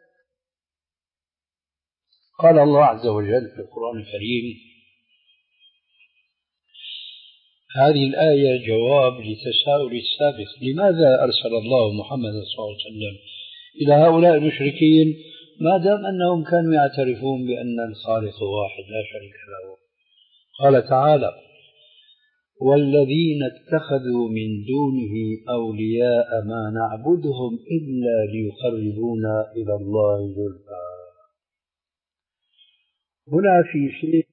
قال الله عز وجل في القرآن الكريم، هذه الآية جواب لتساؤل السابق، لماذا أرسل الله محمد صلى الله عليه وسلم إلى هؤلاء المشركين ما دام أنهم كانوا يعترفون بأن الخالق واحد لا شريك له؟ قال تعالى والذين اتخذوا من دونه أولياء ما نعبدهم إلا ليقربونا إلى الله زلفى. هنا في شيء